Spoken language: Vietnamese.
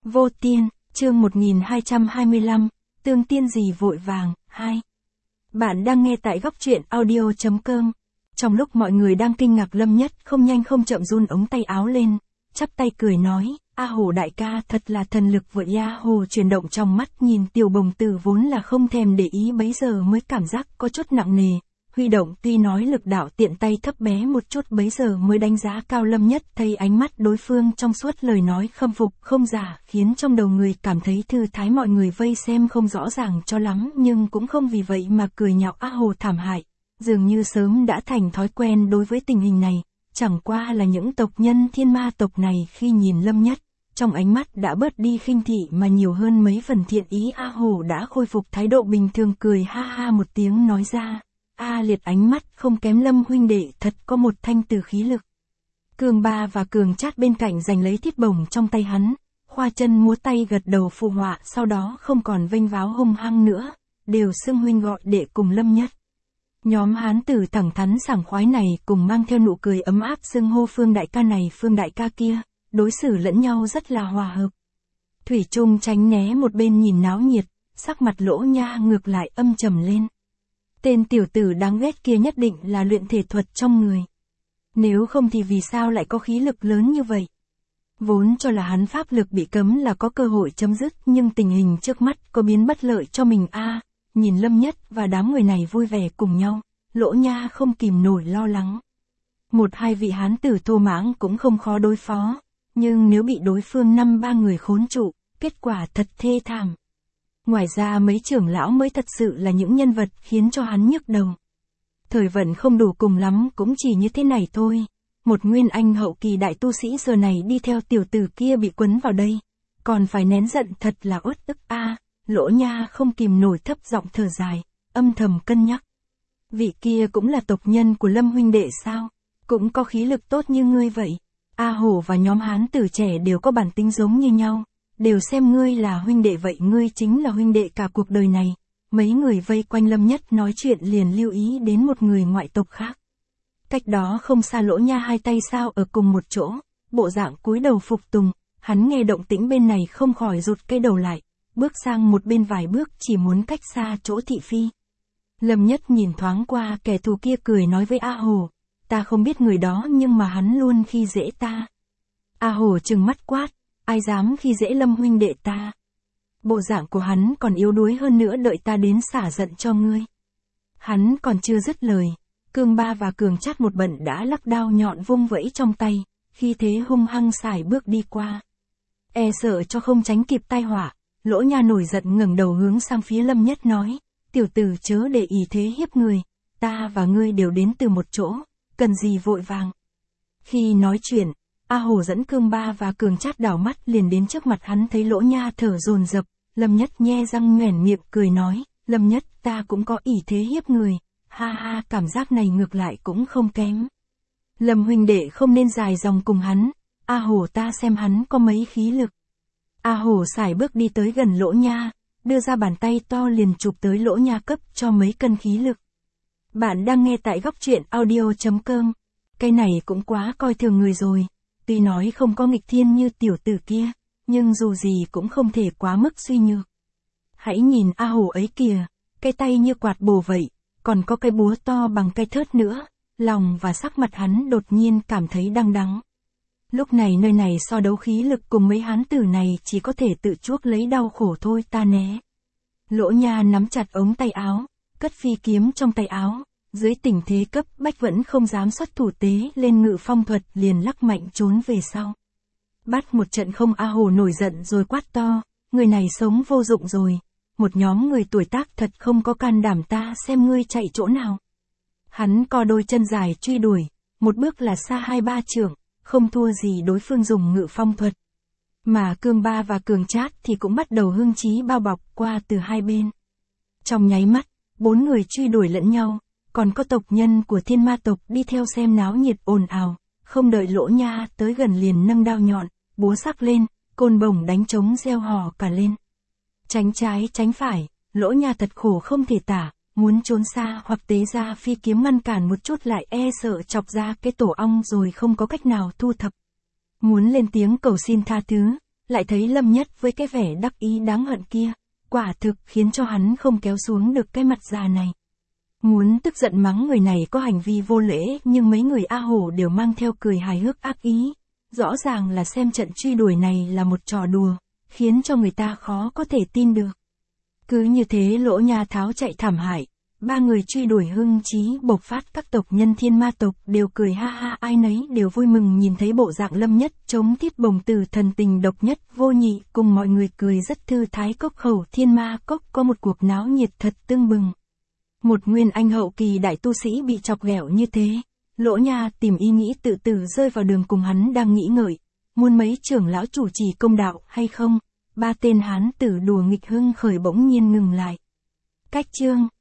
Vô Tiên, chương 1225, tương tiên gì vội vàng, 2. Bạn đang nghe tại góc truyện audio.com. Trong lúc mọi người đang kinh ngạc, Lâm Nhất không nhanh không chậm run ống tay áo lên, chắp tay cười nói, A Hồ đại ca thật là thần lực vượt. A Hồ chuyển động trong mắt nhìn Tiểu Bồng Tử vốn là không thèm để ý, bấy giờ mới cảm giác có chút nặng nề. Huy động tuy nói lực đạo tiện tay thấp bé một chút, bấy giờ mới đánh giá cao. Lâm Nhất thấy ánh mắt đối phương trong suốt, lời nói khâm phục không giả, khiến trong đầu người cảm thấy thư thái. Mọi người vây xem không rõ ràng cho lắm, nhưng cũng không vì vậy mà cười nhạo A Hồ thảm hại, dường như sớm đã thành thói quen đối với tình hình này. Chẳng qua là những tộc nhân Thiên Ma tộc này khi nhìn Lâm Nhất, trong ánh mắt đã bớt đi khinh thị mà nhiều hơn mấy phần thiện ý. A Hồ đã khôi phục thái độ bình thường, cười ha ha một tiếng nói ra, A Liệt ánh mắt không kém Lâm huynh đệ, thật có một thanh từ khí lực. Cường Ba và Cường Trát bên cạnh giành lấy thiết bổng trong tay hắn, khoa chân múa tay gật đầu phụ họa, sau đó không còn vênh váo hung hăng nữa, đều xưng huynh gọi đệ cùng Lâm Nhất. Nhóm hán tử thẳng thắn sảng khoái này cùng mang theo nụ cười ấm áp xưng hô Phương đại ca này Phương đại ca kia, đối xử lẫn nhau rất là hòa hợp. Thủy Trung tránh né một bên nhìn náo nhiệt, sắc mặt Lỗ Nha ngược lại âm trầm lên. Tên tiểu tử đáng ghét kia nhất định là luyện thể thuật trong người. Nếu không thì vì sao lại có khí lực lớn như vậy? Vốn cho là hắn pháp lực bị cấm là có cơ hội chấm dứt, nhưng tình hình trước mắt có biến bất lợi cho mình. Nhìn Lâm Nhất và đám người này vui vẻ cùng nhau, Lỗ Nha không kìm nổi lo lắng. Một hai vị hán tử thô mãng cũng không khó đối phó, nhưng nếu bị đối phương 5-3 người khốn trụ, kết quả thật thê thảm. Ngoài ra mấy trưởng lão mới thật sự là những nhân vật khiến cho hắn nhức đầu. Thời vận không đủ, cùng lắm cũng chỉ như thế này thôi. Một nguyên anh hậu kỳ đại tu sĩ giờ này đi theo tiểu tử kia bị quấn vào đây, còn phải nén giận, thật là uất ức. Lỗ Nha không kìm nổi thấp giọng thở dài, âm thầm cân nhắc. Vị kia cũng là tộc nhân của Lâm huynh đệ sao? Cũng có khí lực tốt như ngươi vậy. A Hổ và nhóm hán tử trẻ đều có bản tính giống như nhau, đều xem ngươi là huynh đệ, vậy ngươi chính là huynh đệ cả cuộc đời này. Mấy người vây quanh Lâm Nhất nói chuyện liền lưu ý đến một người ngoại tộc khác. Cách đó không xa, Lỗ Nha hai tay sao ở cùng một chỗ, bộ dạng cúi đầu phục tùng. Hắn nghe động tĩnh bên này không khỏi rụt cái đầu lại, bước sang một bên vài bước, chỉ muốn cách xa chỗ thị phi. Lâm Nhất nhìn thoáng qua kẻ thù kia, cười nói với A Hồ, ta không biết người đó nhưng mà hắn luôn khi dễ ta. A Hồ trừng mắt quát, ai dám khi dễ Lâm huynh đệ ta? Bộ dạng của hắn còn yếu đuối hơn nữa, đợi ta đến xả giận cho ngươi. Hắn còn chưa dứt lời, Cường Ba và Cường Trát một bận đã lắc đao nhọn vung vẫy trong tay, khi thế hung hăng sải bước đi qua. E sợ cho không tránh kịp tai họa, Lỗ Nha nổi giận ngẩng đầu hướng sang phía Lâm Nhất nói, tiểu tử chớ để ý thế hiếp người, ta và ngươi đều đến từ một chỗ, cần gì vội vàng. Khi nói chuyện, A Hồ dẫn Cường Ba và Cường Trát đảo mắt liền đến trước mặt hắn, thấy Lỗ Nha thở dồn dập, Lâm Nhất nhe răng nhoẻn miệng cười nói, Lâm Nhất ta cũng có ý thế hiếp người, ha ha, cảm giác này ngược lại cũng không kém. Lâm huynh đệ không nên dài dòng cùng hắn, A Hồ ta xem hắn có mấy khí lực. A Hồ sải bước đi tới gần Lỗ Nha, đưa ra bàn tay to liền chụp tới Lỗ Nha, cấp cho mấy cân khí lực. Bạn đang nghe tại góc truyện audio.com. Cái này cũng quá coi thường người rồi, tuy nói không có nghịch thiên như tiểu tử kia, nhưng dù gì cũng không thể quá mức suy nhược. Hãy nhìn A Hồ ấy kìa, cái tay như quạt bổ vậy, còn có cái búa to bằng cái thớt nữa. Lòng và sắc mặt hắn đột nhiên cảm thấy đăng đắng. Lúc này nơi này so đấu khí lực cùng mấy hán tử này chỉ có thể tự chuốc lấy đau khổ thôi, ta né. Lỗ Nha nắm chặt ống tay áo, cất phi kiếm trong tay áo, dưới tình thế cấp bách vẫn không dám xuất thủ, tế lên ngự phong thuật liền lắc mạnh trốn về sau. Bắt một trận không. A Hồ nổi giận rồi quát to, người này sống vô dụng rồi, một nhóm người tuổi tác thật không có can đảm, ta xem ngươi chạy chỗ nào. Hắn co đôi chân dài truy đuổi, một bước là xa 2-3 trượng, không thua gì đối phương dùng ngự phong thuật. Mà Cường Ba và Cường Trát thì cũng bắt đầu hưng chí bao bọc qua từ hai bên. Trong nháy mắt, 4 người truy đuổi lẫn nhau, còn có tộc nhân của Thiên Ma tộc đi theo xem náo nhiệt ồn ào, không đợi Lỗ Nha tới gần liền nâng đao nhọn, búa sắc lên, côn bổng đánh trống reo hò cả lên. Tránh trái tránh phải, Lỗ Nha thật khổ không thể tả, muốn trốn xa hoặc tế ra phi kiếm ngăn cản một chút lại e sợ chọc ra cái tổ ong rồi không có cách nào thu thập. Muốn lên tiếng cầu xin tha thứ, lại thấy Lâm Nhất với cái vẻ đắc ý đáng hận kia, quả thực khiến cho hắn không kéo xuống được cái mặt già này. Muốn tức giận mắng người này có hành vi vô lễ, nhưng mấy người A Hổ đều mang theo cười hài hước ác ý. Rõ ràng là xem trận truy đuổi này là một trò đùa, khiến cho người ta khó có thể tin được. Cứ như thế Lỗ Nha tháo chạy thảm hại, ba người truy đuổi hưng chí bộc phát, các tộc nhân Thiên Ma tộc đều cười ha ha, ai nấy đều vui mừng nhìn thấy bộ dạng Lâm Nhất chống thiết bồng tử thần tình độc nhất vô nhị, cùng mọi người cười rất thư thái. Cốc khẩu Thiên Ma cốc có một cuộc náo nhiệt thật tưng bừng. Một nguyên anh hậu kỳ đại tu sĩ bị chọc ghẹo như thế, Lỗ Nha tìm ý nghĩ tự tử rơi vào đường cùng. Hắn đang nghĩ ngợi, muốn mấy trưởng lão chủ trì công đạo hay không, ba tên hán tử đùa nghịch hưng khởi bỗng nhiên ngừng lại. Cách chương